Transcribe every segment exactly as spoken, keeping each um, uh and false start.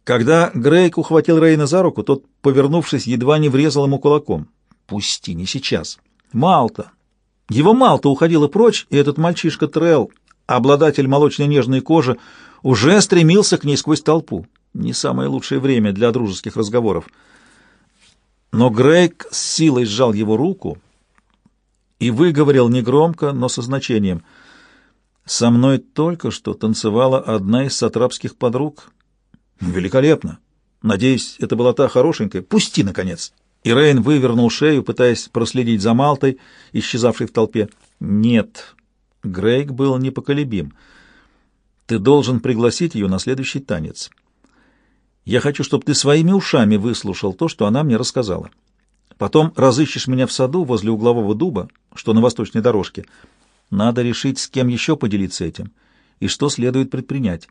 Когда Грейг ухватил Рейна за руку, тот, повернувшись, едва не врезал ему кулаком. «Пусти, не сейчас!» «Малта!» Его Малта уходила прочь, и этот мальчишка Трелл, обладатель молочной нежной кожи, уже стремился к ней сквозь толпу. Не самое лучшее время для дружеских разговоров. Но Грейг с силой сжал его руку и выговорил негромко, но со значением: «Со мной только что танцевала одна из сатрапских подруг». «Великолепно! Надеюсь, это была та хорошенькая. Пусти, наконец!» И Рейн вывернул шею, пытаясь проследить за Малтой, исчезавшей в толпе. «Нет». Грейг был непоколебим. «Ты должен пригласить ее на следующий танец. Я хочу, чтобы ты своими ушами выслушал то, что она мне рассказала. Потом разыщешь меня в саду возле углового дуба, что на восточной дорожке. Надо решить, с кем еще поделиться этим, и что следует предпринять».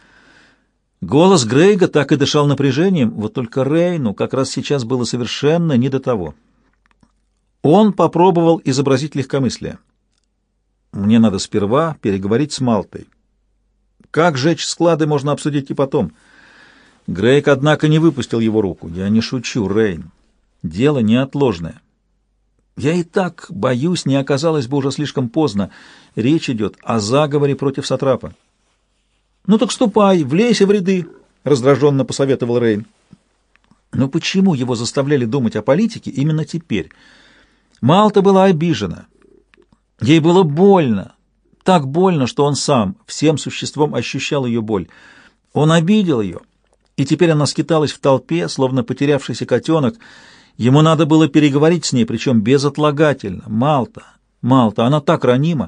Голос Грейга так и дышал напряжением, вот только Рейну как раз сейчас было совершенно не до того. Он попробовал изобразить легкомыслие. «Мне надо сперва переговорить с Малтой. Как жечь склады, можно обсудить и потом». Грейг, однако, не выпустил его руку. «Я не шучу, Рейн. Дело неотложное. Я и так боюсь, не оказалось бы уже слишком поздно. Речь идет о заговоре против Сатрапа». «Ну так ступай, влейся в ряды», — раздраженно посоветовал Рейн. Но почему его заставляли думать о политике именно теперь? Малта была обижена. Ей было больно. Так больно, что он сам всем существом ощущал ее боль. Он обидел ее, и теперь она скиталась в толпе, словно потерявшийся котенок. Ему надо было переговорить с ней, причем безотлагательно. Малта, Малта, она так ранима.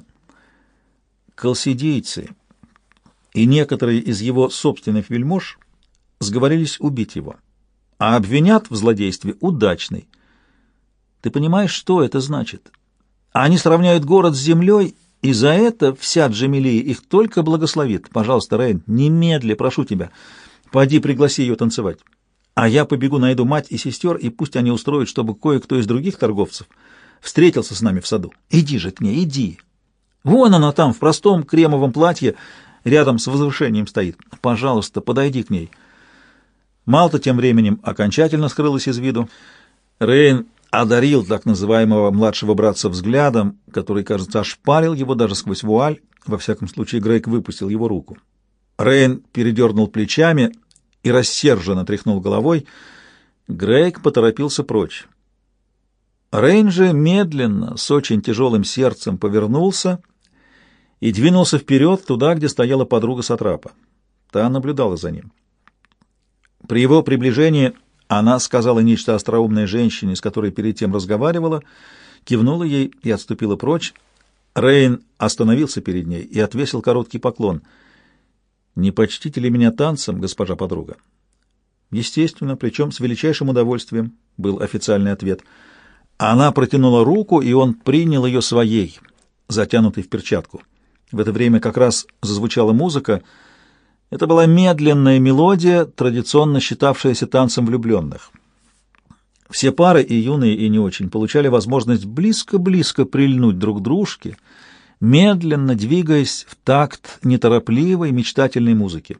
Колсидийцы и некоторые из его собственных вельмож сговорились убить его, а обвинят в злодействе удачный. Ты понимаешь, что это значит? Они сравняют город с землей, и за это вся Джамилия их только благословит. Пожалуйста, Рейн, немедли, прошу тебя, пойди пригласи ее танцевать. А я побегу, найду мать и сестер, и пусть они устроят, чтобы кое-кто из других торговцев встретился с нами в саду. Иди же к ней, иди. Вон она там, в простом кремовом платье, рядом с возвышением стоит. Пожалуйста, подойди к ней». Малта тем временем окончательно скрылась из виду. Рейн одарил так называемого младшего братца взглядом, который, кажется, ошпарил его даже сквозь вуаль. Во всяком случае, Грейг выпустил его руку. Рейн передернул плечами и рассерженно тряхнул головой. Грейг поторопился прочь. Рейн же медленно, с очень тяжелым сердцем повернулся и двинулся вперед туда, где стояла подруга Сатрапа. Та наблюдала за ним. При его приближении она сказала нечто остроумной женщине, с которой перед тем разговаривала, кивнула ей и отступила прочь. Рейн остановился перед ней и отвесил короткий поклон. «Не почтите ли меня танцем, госпожа подруга?» «Естественно, причем с величайшим удовольствием», — был официальный ответ. Она протянула руку, и он принял ее своей, затянутой в перчатку. В это время как раз зазвучала музыка. Это была медленная мелодия, традиционно считавшаяся танцем влюбленных. Все пары, и юные, и не очень, получали возможность близко-близко прильнуть друг к дружке, медленно двигаясь в такт неторопливой, мечтательной музыки.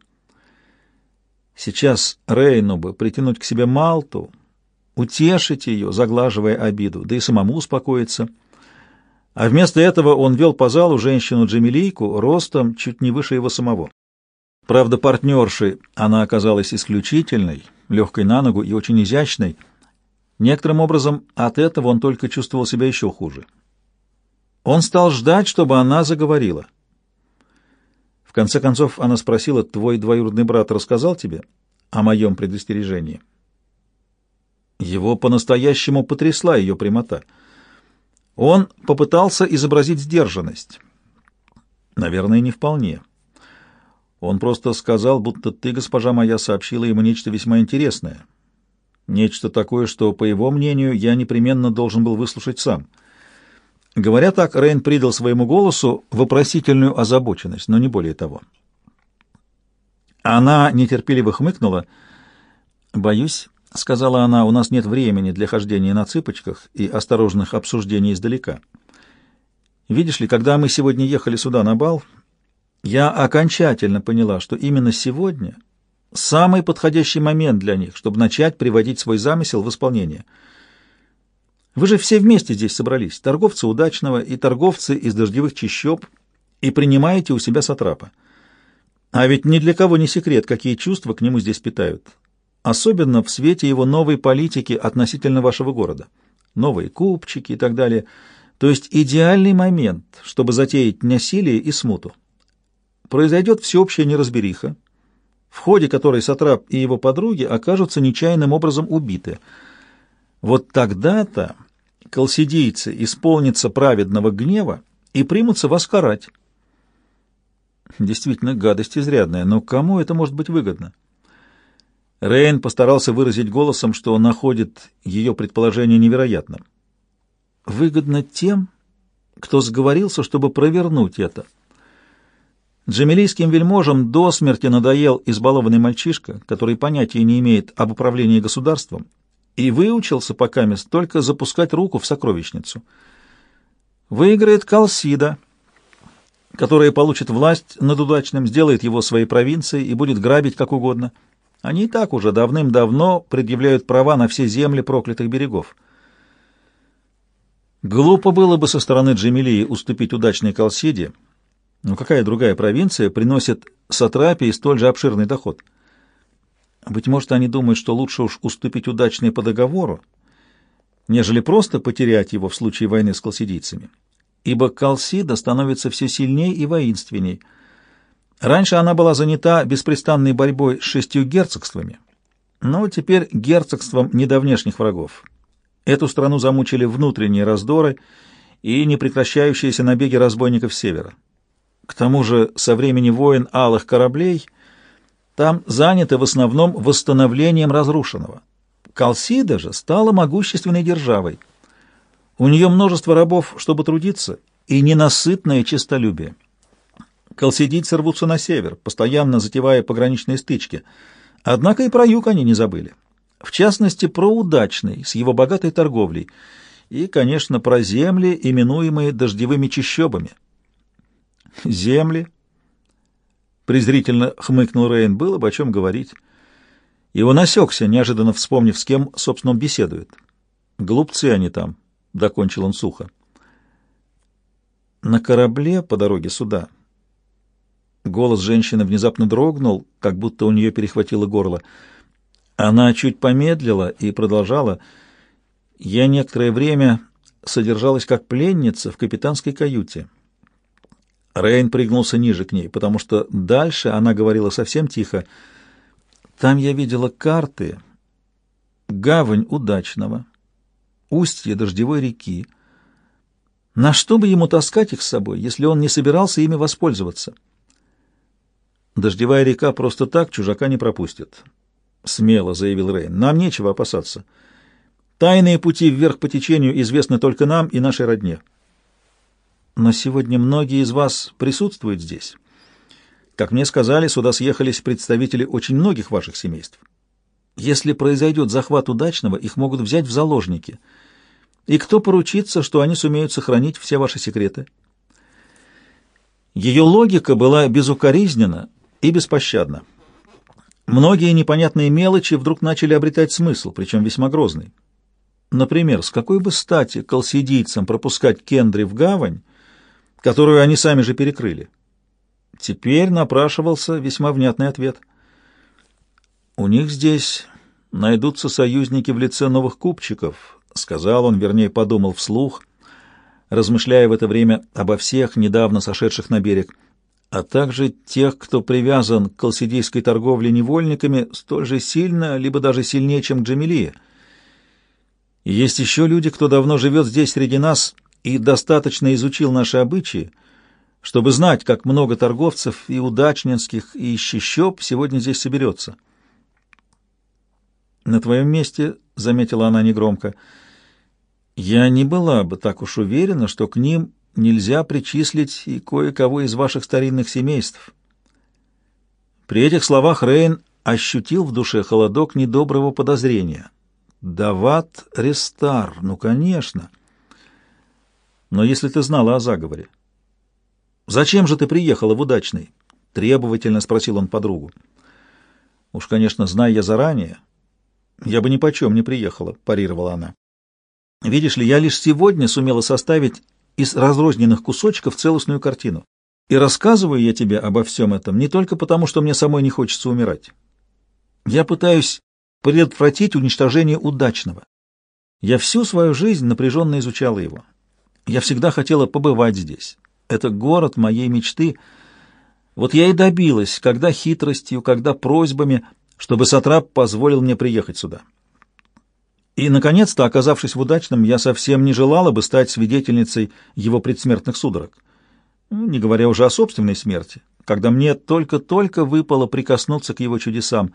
Сейчас Рейну бы притянуть к себе Малту, утешить ее, заглаживая обиду, да и самому успокоиться. А вместо этого он вел по залу женщину-джамилийку ростом чуть не выше его самого. Правда, партнершей она оказалась исключительной, легкой на ногу и очень изящной. Некоторым образом от этого он только чувствовал себя еще хуже. Он стал ждать, чтобы она заговорила. В конце концов она спросила: «Твой двоюродный брат рассказал тебе о моем предостережении?» Его по-настоящему потрясла ее прямота. Он попытался изобразить сдержанность. Наверное, не вполне. Он просто сказал, будто ты, госпожа моя, сообщила ему нечто весьма интересное. Нечто такое, что, по его мнению, я непременно должен был выслушать сам. Говоря так, Рейн придал своему голосу вопросительную озабоченность, но не более того. Она нетерпеливо хмыкнула. «Боюсь, — сказала она, — у нас нет времени для хождения на цыпочках и осторожных обсуждений издалека. Видишь ли, когда мы сегодня ехали сюда на бал, я окончательно поняла, что именно сегодня Самый подходящий момент для них, чтобы начать приводить свой замысел в исполнение. Вы же все вместе здесь собрались, торговцы удачного и торговцы из дождевых чащоб, и принимаете у себя сатрапа. А ведь ни для кого не секрет, какие чувства к нему здесь питают. Особенно в свете его новой политики относительно вашего города. Новые купчики и так далее. То есть идеальный момент, чтобы затеять насилие и смуту. Произойдет всеобщая неразбериха, в ходе которой сатрап и его подруги окажутся нечаянным образом убиты. Вот тогда-то колсидийцы исполнятся праведного гнева и примутся вас карать. Действительно, гадость изрядная, но кому это может быть выгодно? Рейн постарался выразить голосом, что он находит ее предположение невероятным. Выгодно тем, кто сговорился, чтобы провернуть это. Джамилийским вельможам до смерти надоел избалованный мальчишка, который понятия не имеет об управлении государством, и выучился покамест только запускать руку в сокровищницу. Выиграет Калсида, которая получит власть над удачным, сделает его своей провинцией и будет грабить как угодно. Они и так уже давным-давно предъявляют права на все земли проклятых берегов. Глупо было бы со стороны Джамилии уступить удачной Калсиде, но какая другая провинция приносит сатрапии столь же обширный доход? Быть может, они думают, что лучше уж уступить удачной по договору, нежели просто потерять его в случае войны с калсидийцами, ибо Калсида становится все сильней и воинственней. Раньше она была занята беспрестанной борьбой с шестью герцогствами, но теперь герцогством не до внешних врагов. Эту страну замучили внутренние раздоры и непрекращающиеся набеги разбойников с севера. К тому же со времени войн алых кораблей там заняты в основном восстановлением разрушенного. Калсида же стала могущественной державой. У нее множество рабов, чтобы трудиться, и ненасытное честолюбие. Калсидийцы рвутся на север, постоянно затевая пограничные стычки. Однако и про юг они не забыли. В частности, про удачный, с его богатой торговлей, и, конечно, про земли, именуемые дождевыми чащобами. «Земли?» — презрительно хмыкнул Рейн. Было бы о чем говорить. И он осекся, неожиданно вспомнив, с кем, собственно, он беседует. «Глупцы они там», — докончил он сухо. На корабле по дороге сюда голос женщины внезапно дрогнул, как будто у нее перехватило горло. Она чуть помедлила и продолжала. «Я некоторое время содержалась как пленница в капитанской каюте». Рейн пригнулся ниже к ней, потому что дальше она говорила совсем тихо. «Там я видела карты, гавань удачного, устье дождевой реки. На что бы ему таскать их с собой, если он не собирался ими воспользоваться?» «Дождевая река просто так чужака не пропустит», — смело заявил Рейн. «Нам нечего опасаться. Тайные пути вверх по течению известны только нам и нашей родне. Но сегодня многие из вас присутствуют здесь. Как мне сказали, сюда съехались представители очень многих ваших семейств. Если произойдет захват удачного, их могут взять в заложники. И кто поручится, что они сумеют сохранить все ваши секреты?» Ее логика была безукоризненна и беспощадна. Многие непонятные мелочи вдруг начали обретать смысл, причем весьма грозный. Например, с какой бы стати калсидийцам пропускать Кендри в гавань, которую они сами же перекрыли? Теперь напрашивался весьма внятный ответ. «У них здесь найдутся союзники в лице новых купчиков», — сказал он, вернее, подумал вслух, размышляя в это время обо всех недавно сошедших на берег, а также тех, кто привязан к калсидийской торговле невольниками столь же сильно, либо даже сильнее, чем к Джамилии. И есть еще люди, кто давно живет здесь среди нас и достаточно изучил наши обычаи, чтобы знать, как много торговцев и удачнинских, и ищещоб сегодня здесь соберется. «На твоем месте, — заметила она негромко, — я не была бы так уж уверена, что к ним нельзя причислить и кое-кого из ваших старинных семейств». При этих словах Рейн ощутил в душе холодок недоброго подозрения. «Дават Рестар, ну, конечно. Но если ты знала о заговоре, зачем же ты приехала в Удачный?» — требовательно спросил он подругу. Уж, конечно, зная я заранее, я бы ни почем не приехала, парировала она. Видишь ли, я лишь сегодня сумела составить из разрозненных кусочков целостную картину. И рассказываю я тебе обо всем этом не только потому, что мне самой не хочется умирать. Я пытаюсь предотвратить уничтожение удачного. Я всю свою жизнь напряженно изучала его. Я всегда хотела побывать здесь. Это город моей мечты. Вот я и добилась, когда хитростью, когда просьбами, чтобы Сатрап позволил мне приехать сюда. И, наконец-то, оказавшись в удачном, я совсем не желала бы стать свидетельницей его предсмертных судорог. Не говоря уже о собственной смерти, когда мне только-только выпало прикоснуться к его чудесам.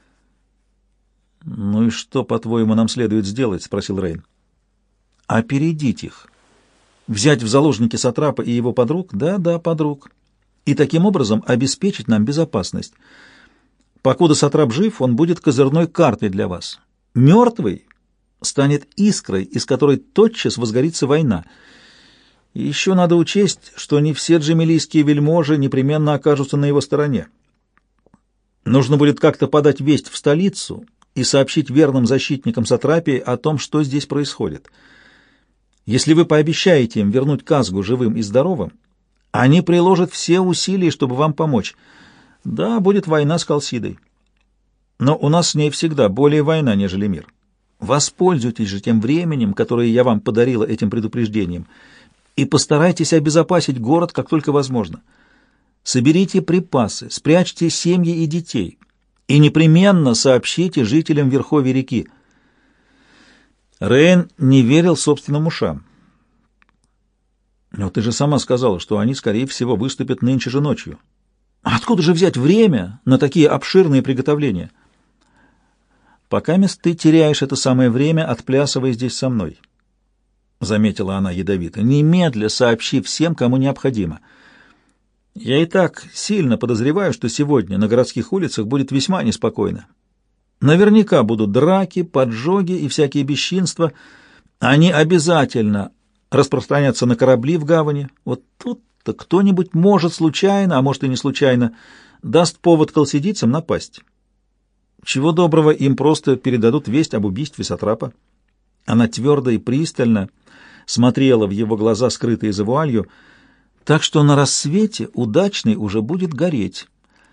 «Ну и что, по-твоему, нам следует сделать?» — спросил Рейн. «Опередить их. Взять в заложники Сатрапа и его подруг? Да-да, подруг. И таким образом обеспечить нам безопасность. Покуда Сатрап жив, он будет козырной картой для вас. Мертвый станет искрой, из которой тотчас возгорится война. И еще надо учесть, что не все джемилийские вельможи непременно окажутся на его стороне. Нужно будет как-то подать весть в столицу и сообщить верным защитникам Сатрапии о том, что здесь происходит. Если вы пообещаете им вернуть Казгу живым и здоровым, они приложат все усилия, чтобы вам помочь. Да, будет война с Калсидой. Но у нас с ней всегда более война, нежели мир. Воспользуйтесь же тем временем, которое я вам подарила этим предупреждением, и постарайтесь обезопасить город как только возможно. Соберите припасы, спрячьте семьи и детей, и непременно сообщите жителям верховья реки. Рейн не верил собственным ушам. «Но ты же сама сказала, что они, скорее всего, выступят нынче же ночью. Откуда же взять время на такие обширные приготовления?» «Покамест ты теряешь это самое время, отплясывая здесь со мной», — заметила она ядовито. «Немедля сообщи всем, кому необходимо. Я и так сильно подозреваю, что сегодня на городских улицах будет весьма неспокойно. Наверняка будут драки, поджоги и всякие бесчинства. Они обязательно распространятся на корабли в гавани. Вот тут-то кто-нибудь может случайно, а может и не случайно, даст повод колсидийцам напасть. Чего доброго, им просто передадут весть об убийстве Сатрапа». Она твердо и пристально смотрела в его глаза, скрытые за вуалью, так что на рассвете удачный уже будет гореть.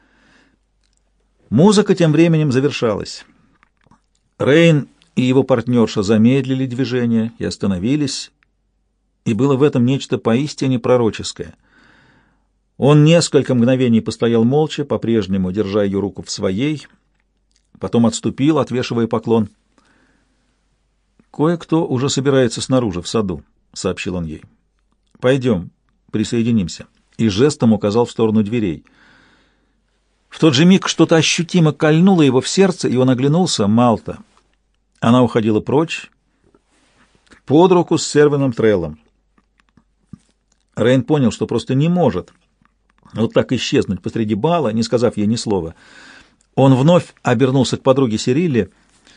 Музыка тем временем завершалась. Рейн и его партнерша замедлили движение и остановились, и было в этом нечто поистине пророческое. Он несколько мгновений постоял молча, по-прежнему держа ее руку в своей, потом отступил, отвешивая поклон. «Кое-кто уже собирается снаружи, в саду», — сообщил он ей. «Пойдем, присоединимся», и жестом указал в сторону дверей. В тот же миг что-то ощутимо кольнуло его в сердце, и он оглянулся. Малта. Она уходила прочь, под руку с Сервином Треллом. Рейн понял, что просто не может вот так исчезнуть посреди бала, не сказав ей ни слова. Он вновь обернулся к подруге Сирилле.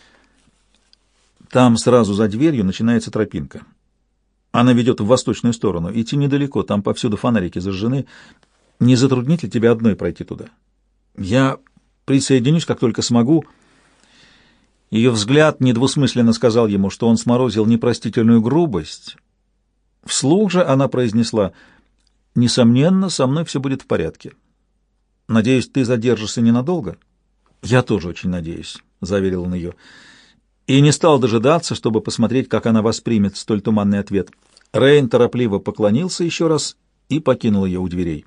Там сразу за дверью начинается тропинка. Она ведет в восточную сторону. Идти недалеко, там повсюду фонарики зажжены. Не затруднит ли тебе одной пройти туда? Я присоединюсь, как только смогу. Ее взгляд недвусмысленно сказал ему, что он сморозил непростительную грубость. Вслух же она произнесла: «Несомненно, со мной все будет в порядке. Надеюсь, ты задержишься ненадолго?» «Я тоже очень надеюсь», — заверил он ее. И не стал дожидаться, чтобы посмотреть, как она воспримет столь туманный ответ. Рейн торопливо поклонился еще раз и покинул ее у дверей.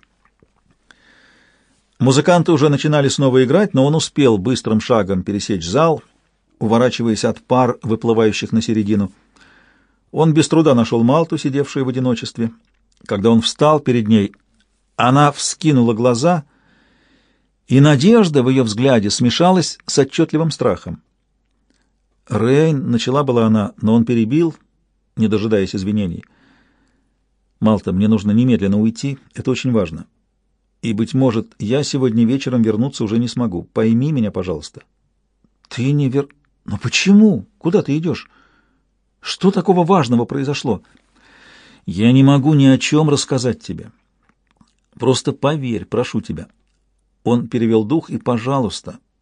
Музыканты уже начинали снова играть, но он успел быстрым шагом пересечь зал, уворачиваясь от пар, выплывающих на середину. Он без труда нашел Малту, сидевшую в одиночестве. Когда он встал перед ней, она вскинула глаза, и надежда в ее взгляде смешалась с отчетливым страхом. «Рейн», — начала была она, но он перебил, не дожидаясь извинений. «Малта, мне нужно немедленно уйти, это очень важно. И, быть может, я сегодня вечером вернуться уже не смогу. Пойми меня, пожалуйста». «Ты не вер... Но почему? Куда ты идешь? Что такого важного произошло?» «Я не могу ни о чем рассказать тебе. Просто поверь, прошу тебя». Он перевел дух и, пожалуйста,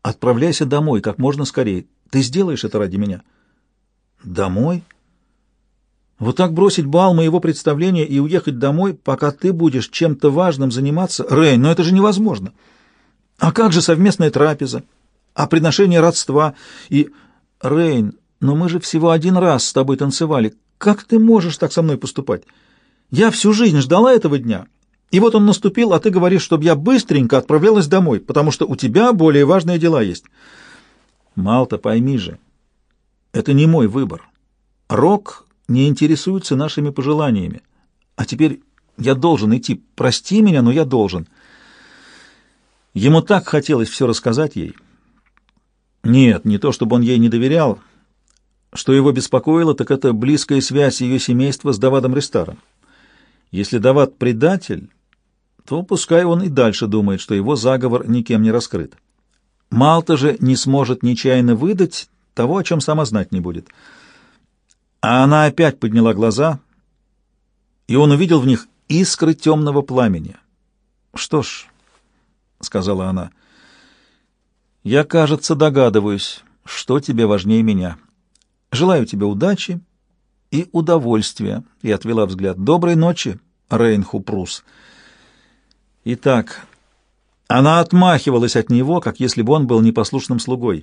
Отправляйся домой как можно скорее. Ты сделаешь это ради меня?» «Домой? Вот так бросить бал моего представления и уехать домой, пока ты будешь чем-то важным заниматься? Рейн, но это же невозможно. А как же совместная трапеза? А приношение родства? И... Рейн, но мы же всего один раз с тобой танцевали. Как ты можешь так со мной поступать? Я всю жизнь ждала этого дня, и вот он наступил, а ты говоришь, чтобы я быстренько отправлялась домой, потому что у тебя более важные дела есть». «Малта, пойми же, это не мой выбор. Рок не интересуется нашими пожеланиями. А теперь я должен идти. Прости меня, но я должен». Ему так хотелось все рассказать ей. Нет, не то чтобы он ей не доверял. Что его беспокоило, так это близкая связь ее семейства с Давадом Рестаром. Если Давад предатель, то пускай он и дальше думает, что его заговор никем не раскрыт. Малта же не сможет нечаянно выдать того, о чем сама знать не будет. А она опять подняла глаза, и он увидел в них искры темного пламени. «Что ж», — сказала она, — «я, кажется, догадываюсь, что тебе важнее меня. Желаю тебе удачи и удовольствия», — и отвела взгляд. «Доброй ночи, Рейн Хупрус». Итак, она отмахивалась от него, как если бы он был непослушным слугой.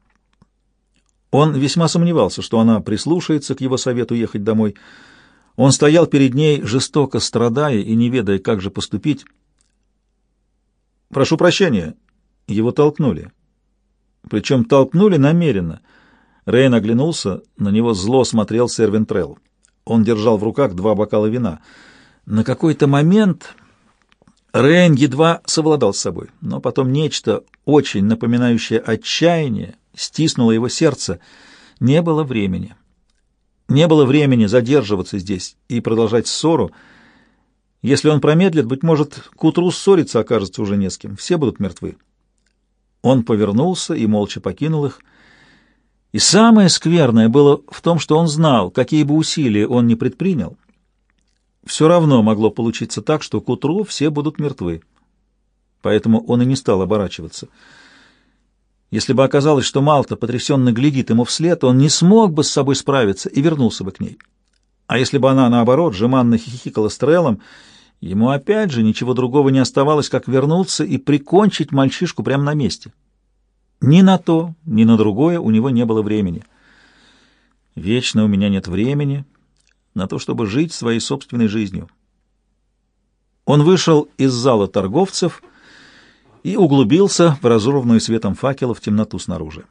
Он весьма сомневался, что она прислушается к его совету ехать домой. Он стоял перед ней, жестоко страдая и не ведая, как же поступить. «Прошу прощения». Его толкнули. Причем толкнули намеренно. Рейн оглянулся, на него зло смотрел сэр Вентрелл. Он держал в руках два бокала вина. На какой-то момент Рейн едва совладал с собой, но потом нечто, очень напоминающее отчаяние, стиснуло его сердце. Не было времени. Не было времени задерживаться здесь и продолжать ссору. Если он промедлит, быть может, к утру ссориться окажется уже не с кем. Все будут мертвы. Он повернулся и молча покинул их. И самое скверное было в том, что он знал, какие бы усилия он ни предпринял, все равно могло получиться так, что к утру все будут мертвы. Поэтому он и не стал оборачиваться. Если бы оказалось, что Малта потрясенно глядит ему вслед, он не смог бы с собой справиться и вернулся бы к ней. А если бы она, наоборот, жеманно хихикала с Треллом, ему опять же ничего другого не оставалось, как вернуться и прикончить мальчишку прямо на месте. Ни на то, ни на другое у него не было времени. Вечно у меня нет времени на то, чтобы жить своей собственной жизнью. Он вышел из зала торговцев и углубился в разорванную светом факелов темноту снаружи.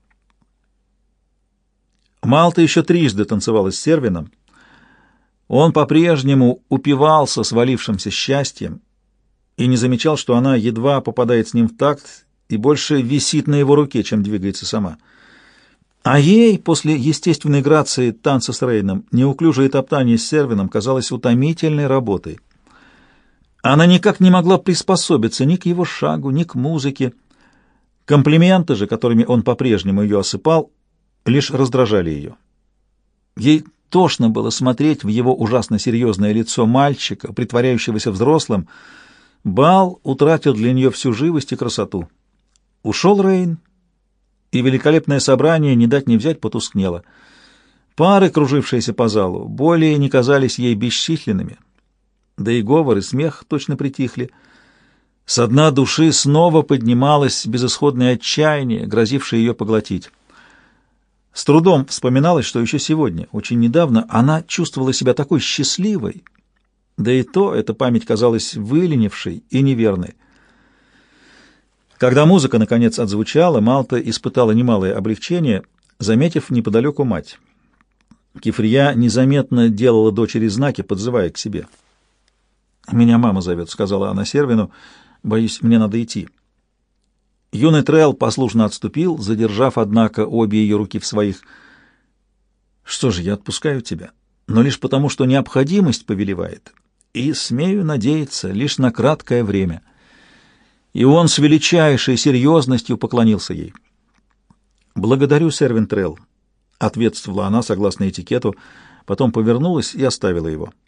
Малта еще трижды танцевала с Сервином. Он по-прежнему упивался свалившимся счастьем и не замечал, что она едва попадает с ним в такт и больше висит на его руке, чем двигается сама. А ей, после естественной грации танца с Рейном, неуклюжее топтание с Сервином казалось утомительной работой. Она никак не могла приспособиться ни к его шагу, ни к музыке. Комплименты же, которыми он по-прежнему ее осыпал, лишь раздражали ее. Ей тошно было смотреть в его ужасно серьезное лицо мальчика, притворяющегося взрослым. Бал утратил для нее всю живость и красоту. Ушел Рейн, и великолепное собрание, не дать не взять, потускнело. Пары, кружившиеся по залу, более не казались ей бесчисленными. Да и говор, и смех точно притихли. Со дна души снова поднималось безысходное отчаяние, грозившее ее поглотить. С трудом вспоминалось, что еще сегодня, очень недавно, она чувствовала себя такой счастливой, да и то эта память казалась выленившей и неверной. Когда музыка, наконец, отзвучала, Малта испытала немалое облегчение, заметив неподалеку мать. Кифрия незаметно делала дочери знаки, подзывая к себе. «Меня мама зовет», — сказала она Сервину. «Боюсь, мне надо идти». Юный Трелл послушно отступил, задержав, однако, обе ее руки в своих. «Что же, я отпускаю тебя, но лишь потому, что необходимость повелевает, и, смею надеяться, лишь на краткое время». И он с величайшей серьезностью поклонился ей. «Благодарю, сэр Вентрелл», — ответствовала она согласно этикету, потом повернулась и оставила его.